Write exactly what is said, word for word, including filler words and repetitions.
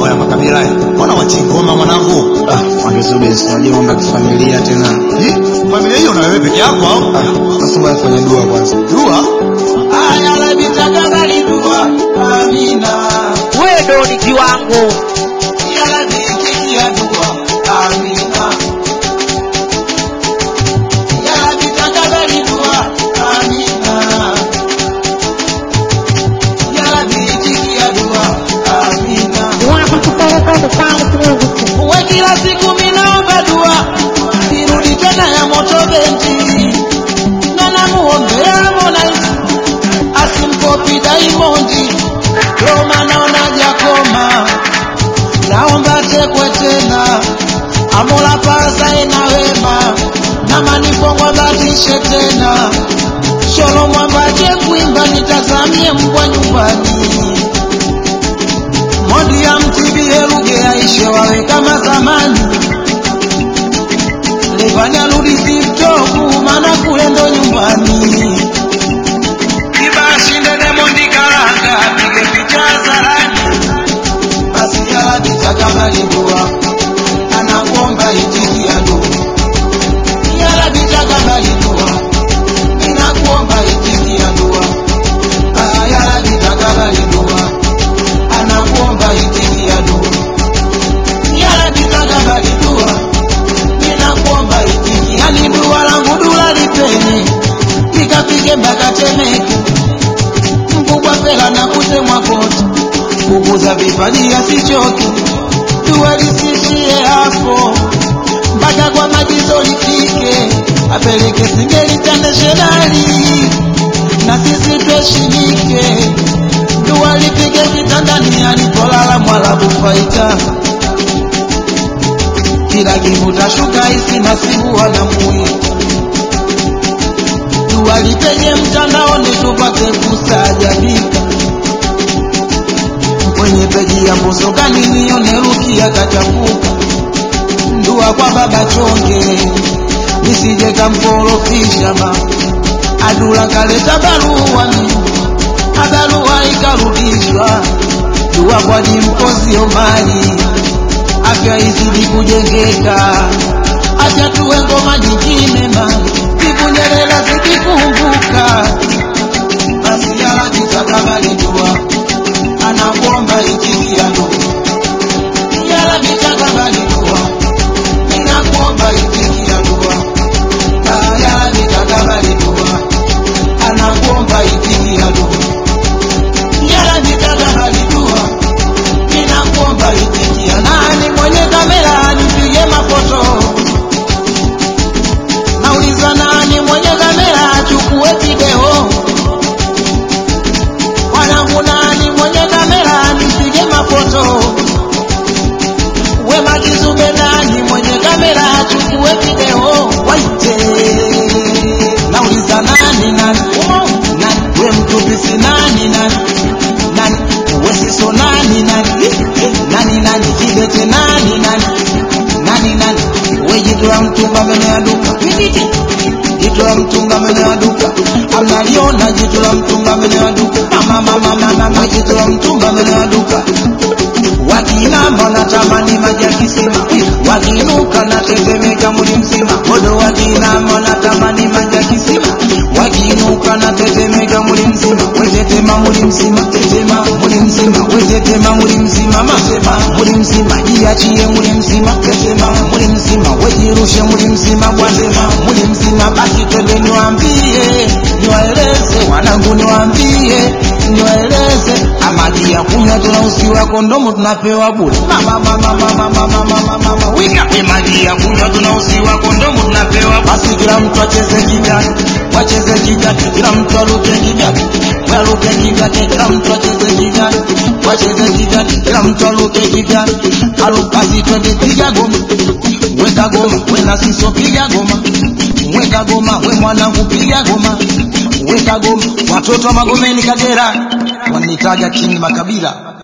Oya Makabila, mbona wachingoma mwanangu? Ah, wangesubiri sinajiomba kifamilia tena. Eh? Familia hiyo na wewe peke yako au? Ah, sasa ngoja fanya dua kwanza. Dua? Aya la bitakabali dua. Amina. Wewe ndo ni kiwango. Ya la bikikia dua. Amina. Ya la bitakabali dua. Amina. Ya la bikikia dua. Amina. Uwe kila siku minaomba dua, irudi tena ya moto benji. Na namuombea Harmonize, asimkopi Diamondi. Roma naona jakoma, naomba tekwe tena. Amola pasa ina wema, na manifongwa batishe tena. Sholo mwambaje kuimba nitazamie mbwa nyumbani. Modi ya mtibie luge aishe wawe kama zamani. Levanya ludi siftoku mana kule ndo nyumbani. Kibashi ndene mondi karanga pige picha zarani. Basi yala bitakabali dua, anakuomba itikia dua. Yala bitakabali dua, inakuomba itikia dua. Ah, yala bitakabali dua, anakuomba itikia dua. Yala bitakabali dua, ninakuomba itikia. Yani dua langu dua lipeni, nikapige mpaka Temeke. Mkubwa fela na kusemwa kote, kukuza vipaji asichoke. Dua lisishie hapo, mpaka kwa Magizo lifike. Apeleke Singeli Internationali, na sisi tuheshimike. Dua lipige kitandani alipolala Mwarabu Faita. Kila kivuta shuka isi nasibu wanamui. Dua lipenye mtandaoni tupate kustajabika. Kwenye peji ya Mbosokani nione Rukia kachafuka. Dua kwa baba chonge, nisije kamkorofisha ma. Adula kaleta barua mimi, abarua ikarudishwa. Dua kwa Jimpozi Omari, afya izidi kujengeka. Acha tuwe ngoma nyingine ma, Vipunyelela zikikumbuka. Basi yala bitakabali dua, anakuomba itikia dua. Yala bitakabali dua, ninakuomba itikia dua. Ah, yala bitakabali dua, anakuomba itikia dua. Yala bitakabali dua, ninakuomba itikia. Nani mwenye kamera anipige mafoto? Nauliza nani mwenye kamera achukue video? Wanangu nani mwenye kamera anipige mafoto? We Makizube nani mwenye kamera achukue video? Waite. Nauliza nani nani? Nani? We Mtupisi nani nani? Nani? We Siso nani nani? Nani nani? Kidete nani nani? Nani nani? We Jitu la Mtumba mbele ya duka. Jitu la Mtumba mbele ya duka. Amnaliona Jitu la Mtumba mbele ya duka. Mama mama mama mama Jitu la Mtumba mbele ya duka. Wakinamba natamani maji ya kisima, wakinuka na tetemeka mwili mzima. Modo wakinamba natamani maji ya kisima, wakinuka na tetemeka mwili mzima. Wetetema mwili mzima, tetema mwili mzima. Wetetema mwili mzima, masema mwili mzima. Jiachie mwili mzima, tetema mwili mzima. Wejirushe mwili mzima, bwasema mwili mzima. Basi twende niwaambie, niwaeleze wanangu, niwaambie, niwaeleze. Maji ya kunywa tunauziwa, kondomu tunapewa bure. Mama mama mama mama mama mama wika. We maji ya kunywa tunauziwa, kondomu tunapewa. Basi kila mtu acheze kijani, wacheze kijani. Kila mtu aruke kijani, waruke kijani. Kila mtu acheze kijani, wacheze kijani. Kila mtu aruke kijani, arukazi twende piga goma. Weka goma, we na Siso piga goma. Weka goma, we mwanangu piga goma. Weka goma, watoto wa Magomeni Kagera wanitaga King Makabila.